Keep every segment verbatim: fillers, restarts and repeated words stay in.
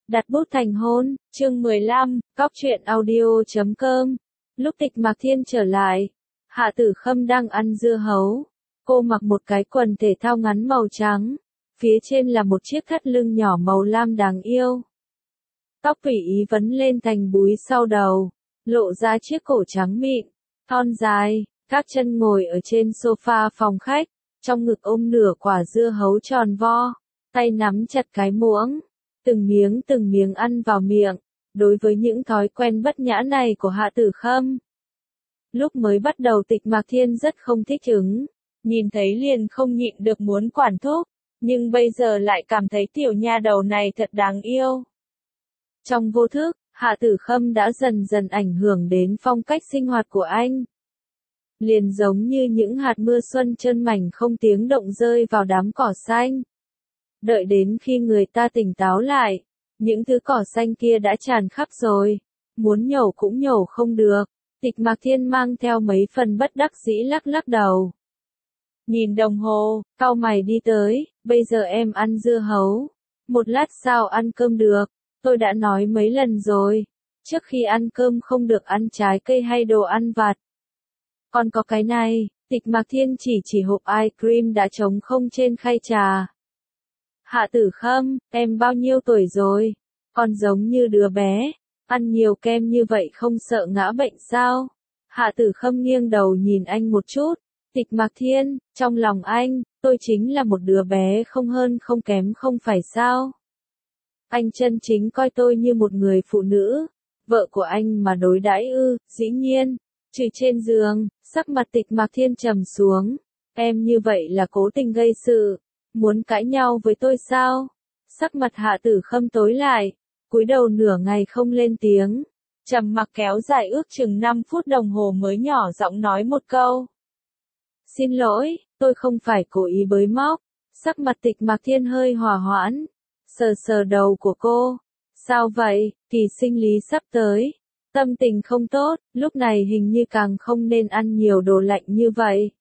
Đặt bút thành hôn, chương mười lăm, cóc truyện audio chấm com. Lúc Tịch Mạc Thiên trở lại, Hạ Tử Khâm đang ăn dưa hấu. Cô mặc một cái quần thể thao ngắn màu trắng, phía trên là một chiếc thắt lưng nhỏ màu lam đáng yêu. Tóc tùy ý vấn lên thành búi sau đầu, lộ ra chiếc cổ trắng mịn, thon dài, các chân ngồi ở trên sofa phòng khách, trong ngực ôm nửa quả dưa hấu tròn vo, tay nắm chặt cái muỗng. Từng miếng từng miếng ăn vào miệng, đối với những thói quen bất nhã này của Hạ Tử Khâm. Lúc mới bắt đầu Tịch Mạc Thiên rất không thích ứng, nhìn thấy liền không nhịn được muốn quản thúc, nhưng bây giờ lại cảm thấy tiểu nha đầu này thật đáng yêu. Trong vô thức, Hạ Tử Khâm đã dần dần ảnh hưởng đến phong cách sinh hoạt của anh. Liền giống như những hạt mưa xuân trơn mảnh không tiếng động rơi vào đám cỏ xanh. Đợi đến khi người ta tỉnh táo lại, những thứ cỏ xanh kia đã tràn khắp rồi, muốn nhổ cũng nhổ không được. Tịch Mạc Thiên mang theo mấy phần bất đắc dĩ lắc lắc đầu. Nhìn đồng hồ, cau mày đi tới, bây giờ em ăn dưa hấu, một lát sao ăn cơm được, tôi đã nói mấy lần rồi, trước khi ăn cơm không được ăn trái cây hay đồ ăn vặt. Còn có cái này, Tịch Mạc Thiên chỉ chỉ hộp ice cream đã trống không trên khay trà. Hạ Tử Khâm, em bao nhiêu tuổi rồi? Còn giống như đứa bé, ăn nhiều kem như vậy không sợ ngã bệnh sao? Hạ Tử Khâm nghiêng đầu nhìn anh một chút. Tịch Mạc Thiên, trong lòng anh, tôi chính là một đứa bé không hơn không kém không phải sao? Anh chân chính coi tôi như một người phụ nữ, vợ của anh mà đối đãi ư? Dĩ nhiên, trừ trên giường. Sắc mặt Tịch Mạc Thiên trầm xuống. Em như vậy là cố tình gây sự. Muốn cãi nhau với tôi sao? Sắc mặt Hạ Tử Khâm tối lại, cúi đầu nửa ngày không lên tiếng. Trầm mặc kéo dài ước chừng năm phút đồng hồ mới nhỏ giọng nói một câu. Xin lỗi, tôi không phải cố ý bới móc. Sắc mặt Tịch Mạc Thiên hơi hòa hoãn, sờ sờ đầu của cô. Sao vậy, kỳ sinh lý sắp tới. Tâm tình không tốt, lúc này hình như càng không nên ăn nhiều đồ lạnh như vậy.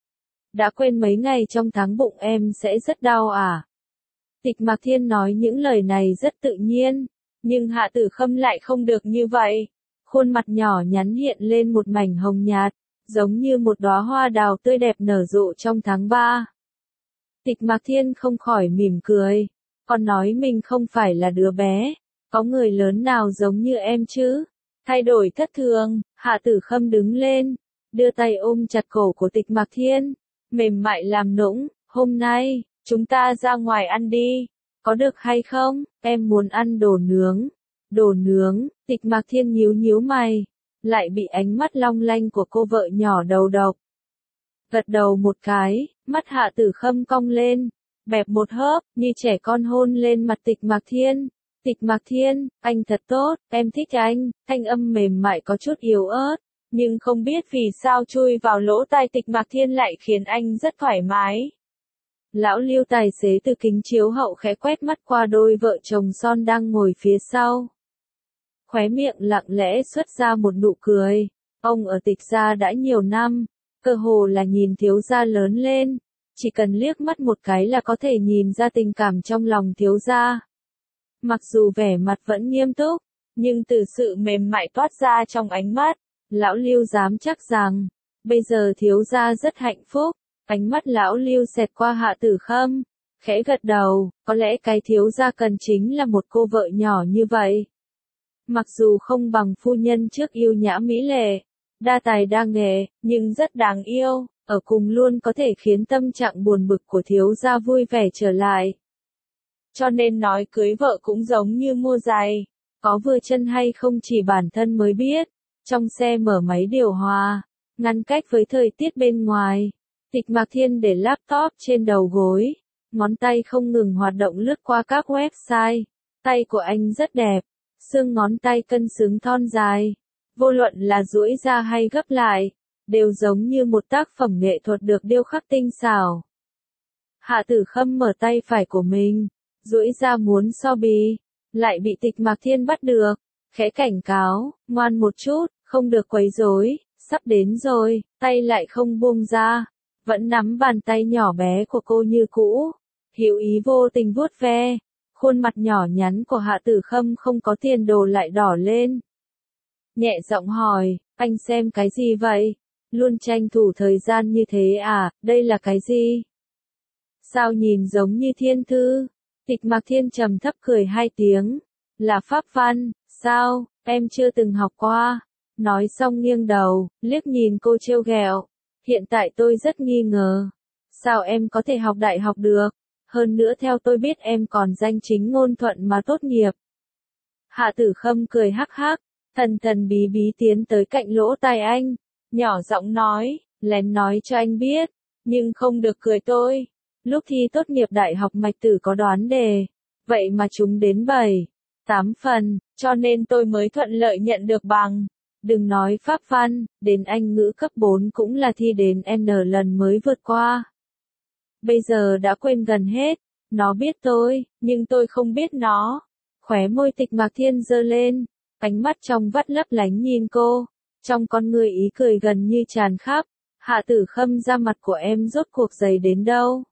Đã quên mấy ngày trong tháng bụng em sẽ rất đau à? Tịch Mạc Thiên nói những lời này rất tự nhiên, nhưng Hạ Tử Khâm lại không được như vậy. Khuôn mặt nhỏ nhắn hiện lên một mảnh hồng nhạt, giống như một đóa hoa đào tươi đẹp nở rộ trong tháng ba. Tịch Mạc Thiên không khỏi mỉm cười, còn nói mình không phải là đứa bé, có người lớn nào giống như em chứ? Thay đổi thất thường, Hạ Tử Khâm đứng lên, đưa tay ôm chặt cổ của Tịch Mạc Thiên. Mềm mại làm nũng, hôm nay, chúng ta ra ngoài ăn đi, có được hay không, em muốn ăn đồ nướng, đồ nướng, Tịch Mạc Thiên nhíu nhíu mày, lại bị ánh mắt long lanh của cô vợ nhỏ đầu độc. Gật đầu một cái, mắt Hạ Tử Khâm cong lên, bẹp một hớp, như trẻ con hôn lên mặt Tịch Mạc Thiên. Tịch Mạc Thiên, anh thật tốt, em thích anh, thanh âm mềm mại có chút yếu ớt. Nhưng không biết vì sao chui vào lỗ tai Tịch Mạc Thiên lại khiến anh rất thoải mái. Lão Lưu tài xế từ kính chiếu hậu khẽ quét mắt qua đôi vợ chồng son đang ngồi phía sau. Khóe miệng lặng lẽ xuất ra một nụ cười. Ông ở Tịch gia đã nhiều năm, cơ hồ là nhìn thiếu gia lớn lên. Chỉ cần liếc mắt một cái là có thể nhìn ra tình cảm trong lòng thiếu gia. Mặc dù vẻ mặt vẫn nghiêm túc, nhưng từ sự mềm mại toát ra trong ánh mắt. Lão Lưu dám chắc rằng, bây giờ thiếu gia rất hạnh phúc. Ánh mắt lão Lưu xẹt qua Hạ Tử Khâm, khẽ gật đầu, có lẽ cái thiếu gia cần chính là một cô vợ nhỏ như vậy. Mặc dù không bằng phu nhân trước yêu nhã mỹ lệ, đa tài đa nghệ, nhưng rất đáng yêu, ở cùng luôn có thể khiến tâm trạng buồn bực của thiếu gia vui vẻ trở lại. Cho nên nói cưới vợ cũng giống như mua giày, có vừa chân hay không chỉ bản thân mới biết. Trong xe mở máy điều hòa, ngăn cách với thời tiết bên ngoài. Tịch Mạc Thiên để laptop trên đầu gối, ngón tay không ngừng hoạt động lướt qua các website. Tay của anh rất đẹp, xương ngón tay cân xứng thon dài. Vô luận là duỗi ra hay gấp lại, đều giống như một tác phẩm nghệ thuật được điêu khắc tinh xảo. Hạ Tử Khâm mở tay phải của mình, duỗi ra muốn so bì, lại bị Tịch Mạc Thiên bắt được. Khẽ cảnh cáo, ngoan một chút, không được quấy rối, sắp đến rồi, tay lại không buông ra, vẫn nắm bàn tay nhỏ bé của cô như cũ, hữu ý vô tình vuốt ve, Khuôn mặt nhỏ nhắn của Hạ Tử Khâm không có tiền đồ lại đỏ lên. Nhẹ giọng hỏi, anh xem cái gì vậy? Luôn tranh thủ thời gian như thế à, đây là cái gì? Sao nhìn giống như thiên thư? Tịch Mạc Thiên trầm thấp cười hai tiếng. Là pháp văn, sao, em chưa từng học qua. Nói xong nghiêng đầu, liếc nhìn cô trêu ghẹo. Hiện tại tôi rất nghi ngờ. Sao em có thể học đại học được? Hơn nữa theo tôi biết em còn danh chính ngôn thuận mà tốt nghiệp. Hạ Tử Khâm cười hắc hắc, thần thần bí bí tiến tới cạnh lỗ tai anh, nhỏ giọng nói, lén nói cho anh biết, nhưng không được cười tôi. Lúc thi tốt nghiệp đại học Mạch Tử có đoán đề, vậy mà chúng đến bảy, tám phần, cho nên tôi mới thuận lợi nhận được bằng. Đừng nói pháp văn, đến Anh ngữ cấp bốn cũng là thi đến N lần mới vượt qua. Bây giờ đã quên gần hết, nó biết tôi, nhưng tôi không biết nó. Khóe môi Tịch Mạc Thiên giơ lên, ánh mắt trong vắt lấp lánh nhìn cô, trong con người ý cười gần như tràn khắp. Hạ Tử Khâm, da mặt của em rốt cuộc dày đến đâu?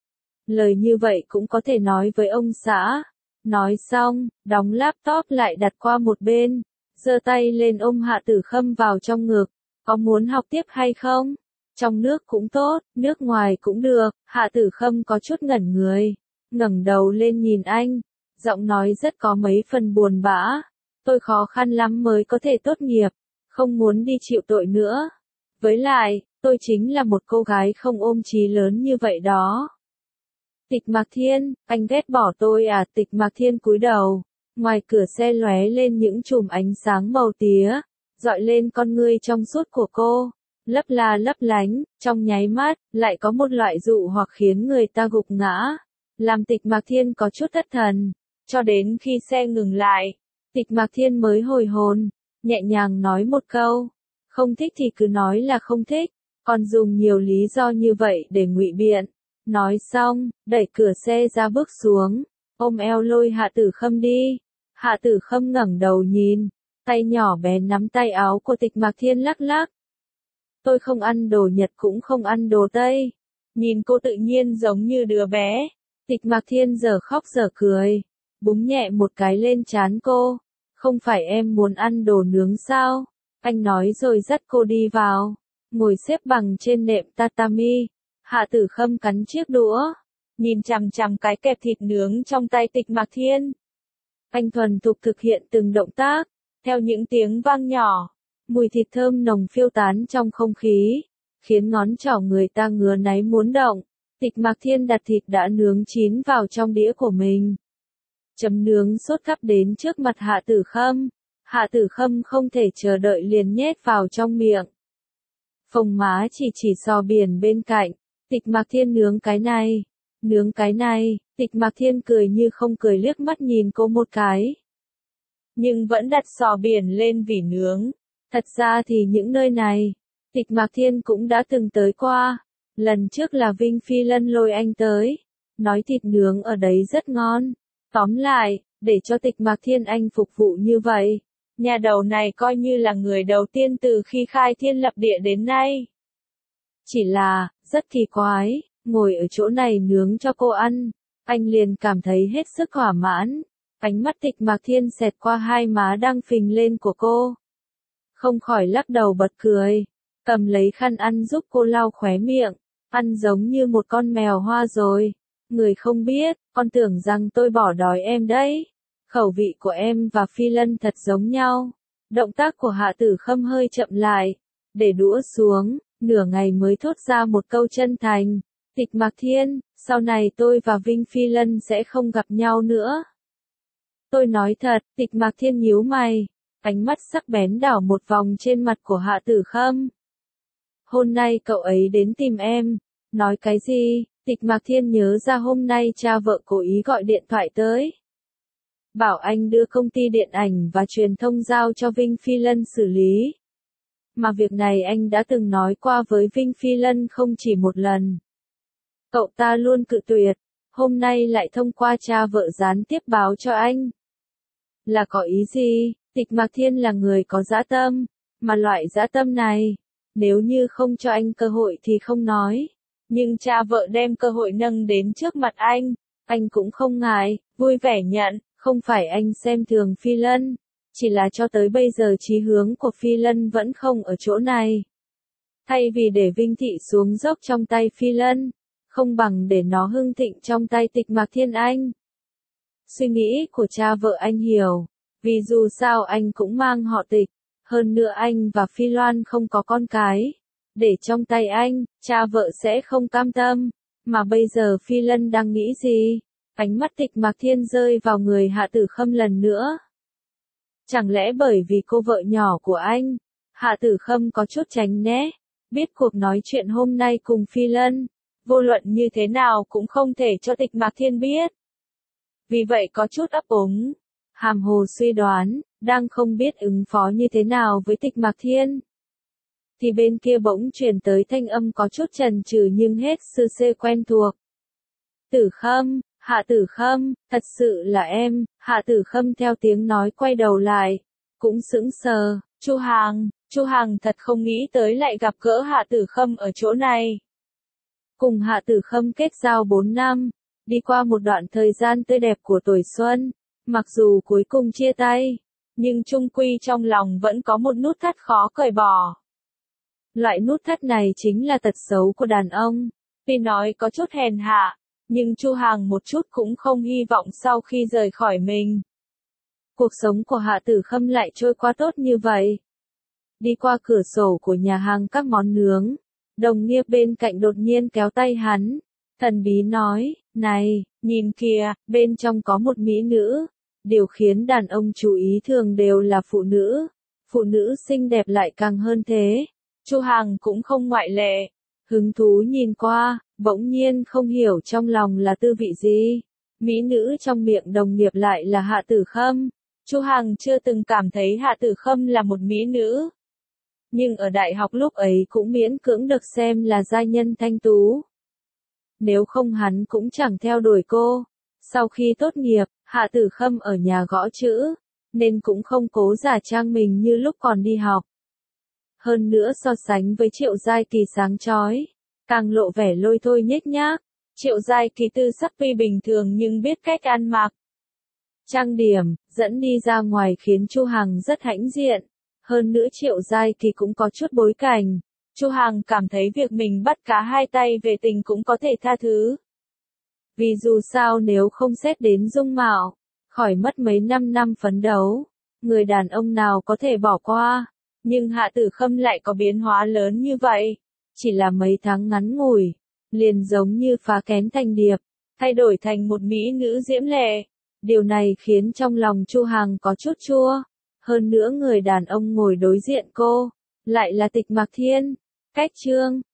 Lời như vậy cũng có thể nói với ông xã. Nói xong, đóng laptop lại đặt qua một bên, giơ tay lên ôm Hạ Tử Khâm vào trong ngực. Có muốn học tiếp hay không? Trong nước cũng tốt, nước ngoài cũng được. Hạ Tử Khâm có chút ngẩn người, ngẩng đầu lên nhìn anh, giọng nói rất có mấy phần buồn bã. Tôi khó khăn lắm mới có thể tốt nghiệp, không muốn đi chịu tội nữa. Với lại, tôi chính là một cô gái không ôm chí lớn như vậy đó. Tịch Mạc Thiên, anh ghét bỏ tôi à? Tịch Mạc Thiên cúi đầu, ngoài cửa xe lóe lên những chùm ánh sáng màu tía, dọi lên con ngươi trong suốt của cô, lấp la lấp lánh, trong nháy mắt, lại có một loại dụ hoặc khiến người ta gục ngã, làm Tịch Mạc Thiên có chút thất thần, cho đến khi xe ngừng lại, Tịch Mạc Thiên mới hồi hồn, nhẹ nhàng nói một câu, không thích thì cứ nói là không thích, còn dùng nhiều lý do như vậy để ngụy biện. Nói xong, đẩy cửa xe ra bước xuống, ôm eo lôi Hạ Tử Khâm đi. Hạ Tử Khâm ngẩng đầu nhìn, tay nhỏ bé nắm tay áo của Tịch Mạc Thiên lắc lắc. Tôi không ăn đồ Nhật cũng không ăn đồ Tây. Nhìn cô tự nhiên giống như đứa bé. Tịch Mạc Thiên giờ khóc giờ cười, búng nhẹ một cái lên trán cô. Không phải em muốn ăn đồ nướng sao? Anh nói rồi dắt cô đi vào, ngồi xếp bằng trên nệm tatami. Hạ Tử Khâm cắn chiếc đũa, nhìn chằm chằm cái kẹp thịt nướng trong tay Tịch Mạc Thiên. Anh thuần thục thực hiện từng động tác, theo những tiếng vang nhỏ, mùi thịt thơm nồng phiêu tán trong không khí, khiến ngón trỏ người ta ngứa náy muốn động. Tịch Mạc Thiên đặt thịt đã nướng chín vào trong đĩa của mình. Chấm nướng sốt gắp đến trước mặt Hạ Tử Khâm. Hạ Tử Khâm không thể chờ đợi liền nhét vào trong miệng. Phồng má chỉ chỉ sò biển bên cạnh. Tịch Mạc Thiên nướng cái này, nướng cái này, Tịch Mạc Thiên cười như không cười liếc mắt nhìn cô một cái. Nhưng vẫn đặt sò biển lên vỉ nướng. Thật ra thì những nơi này, Tịch Mạc Thiên cũng đã từng tới qua. Lần trước là Vinh Phi Lân lôi anh tới, nói thịt nướng ở đấy rất ngon. Tóm lại, để cho Tịch Mạc Thiên anh phục vụ như vậy, nhà đầu này coi như là người đầu tiên từ khi khai thiên lập địa đến nay. Chỉ là, rất kỳ quái, ngồi ở chỗ này nướng cho cô ăn, anh liền cảm thấy hết sức thỏa mãn. Ánh mắt Tịch Mạc Thiên xẹt qua hai má đang phình lên của cô. Không khỏi lắc đầu bật cười, cầm lấy khăn ăn giúp cô lau khóe miệng, ăn giống như một con mèo hoa rồi. Người không biết, con tưởng rằng tôi bỏ đói em đấy. Khẩu vị của em và Phi Lân thật giống nhau. Động tác của Hạ Tử Khâm hơi chậm lại, để đũa xuống, nửa ngày mới thốt ra một câu chân thành. Tịch Mạc Thiên, sau này tôi và Vinh Phi Lân sẽ không gặp nhau nữa. Tôi nói thật. Tịch Mạc Thiên nhíu mày, ánh mắt sắc bén đảo một vòng trên mặt của Hạ Tử Khâm. Hôm nay cậu ấy đến tìm em. Nói cái gì? Tịch Mạc Thiên nhớ ra hôm nay cha vợ cố ý gọi điện thoại tới. Bảo anh đưa công ty điện ảnh và truyền thông giao cho Vinh Phi Lân xử lý. Mà việc này anh đã từng nói qua với Vinh Phi Lân không chỉ một lần. Cậu ta luôn cự tuyệt, hôm nay lại thông qua cha vợ gián tiếp báo cho anh. Là có ý gì? Tịch Mạc Thiên là người có dã tâm, mà loại dã tâm này, nếu như không cho anh cơ hội thì không nói. Nhưng cha vợ đem cơ hội nâng đến trước mặt anh, Anh cũng không ngại, vui vẻ nhận, không phải anh xem thường Phi Lân, chỉ là cho tới bây giờ chí hướng của Phi Lân vẫn không ở chỗ này. Thay vì để Vinh Thị xuống dốc trong tay Phi Lân, không bằng để nó hưng thịnh trong tay Tịch Mạc Thiên Anh. Suy nghĩ của cha vợ anh hiểu, vì dù sao anh cũng mang họ Tịch, hơn nữa anh và Phi Loan không có con cái, để trong tay anh, cha vợ sẽ không cam tâm, mà bây giờ Phi Lân đang nghĩ gì? Ánh mắt Tịch Mạc Thiên rơi vào người Hạ Tử Khâm lần nữa. Chẳng lẽ bởi vì cô vợ nhỏ của anh, Hạ Tử Khâm có chút tránh né, biết cuộc nói chuyện hôm nay cùng Phi Lân, vô luận như thế nào cũng không thể cho Tịch Mạc Thiên biết. Vì vậy có chút ấp úng, hàm hồ suy đoán, đang không biết ứng phó như thế nào với Tịch Mạc Thiên. Thì bên kia bỗng truyền tới thanh âm có chút chần chừ nhưng hết sư xê quen thuộc. Tử Khâm, Hạ Tử Khâm, thật sự là em. Hạ Tử Khâm theo tiếng nói quay đầu lại, cũng sững sờ. Chu Hàng, Chu Hàng thật không nghĩ tới lại gặp gỡ Hạ Tử Khâm ở chỗ này. Cùng Hạ Tử Khâm kết giao bốn năm, đi qua một đoạn thời gian tươi đẹp của tuổi xuân, mặc dù cuối cùng chia tay, nhưng chung quy trong lòng vẫn có một nút thắt khó cởi bỏ. Loại nút thắt này chính là tật xấu của đàn ông, tuy nói có chút hèn hạ, nhưng Chu Hàng một chút cũng không hy vọng sau khi rời khỏi mình. Cuộc sống của Hạ Tử Khâm lại trôi qua tốt như vậy. Đi qua cửa sổ của nhà hàng các món nướng, đồng nghiệp bên cạnh đột nhiên kéo tay hắn, thần bí nói, này, nhìn kìa, bên trong có một mỹ nữ. Điều khiến đàn ông chú ý thường đều là phụ nữ, phụ nữ xinh đẹp lại càng hơn thế. Chu Hàng cũng không ngoại lệ, hứng thú nhìn qua, bỗng nhiên không hiểu trong lòng là tư vị gì. Mỹ nữ trong miệng đồng nghiệp lại là Hạ Tử Khâm. Chu Hàng chưa từng cảm thấy Hạ Tử Khâm là một mỹ nữ. Nhưng ở đại học lúc ấy cũng miễn cưỡng được xem là giai nhân thanh tú. Nếu không hắn cũng chẳng theo đuổi cô. Sau khi tốt nghiệp, Hạ Tử Khâm ở nhà gõ chữ, nên cũng không cố giả trang mình như lúc còn đi học. Hơn nữa so sánh với Triệu Giai Kỳ sáng chói, càng lộ vẻ lôi thôi nhếch nhác. Triệu Giai Kỳ tư sắc tuy bình thường nhưng biết cách ăn mặc, trang điểm, dẫn đi ra ngoài khiến Chu Hàng rất hãnh diện. Hơn nữa Triệu Giai Kỳ cũng có chút bối cảnh. Chu Hàng cảm thấy việc mình bắt cá hai tay về tình cũng có thể tha thứ. Vì dù sao nếu không xét đến dung mạo, khỏi mất mấy năm năm phấn đấu, người đàn ông nào có thể bỏ qua. Nhưng Hạ Tử Khâm lại có biến hóa lớn như vậy. Chỉ là mấy tháng ngắn ngủi, liền giống như phá kén thành điệp, thay đổi thành một mỹ nữ diễm lệ. Điều này khiến trong lòng Chu Hàng có chút chua. Hơn nữa người đàn ông ngồi đối diện cô, lại là Tịch Mạc Thiên. Cách chương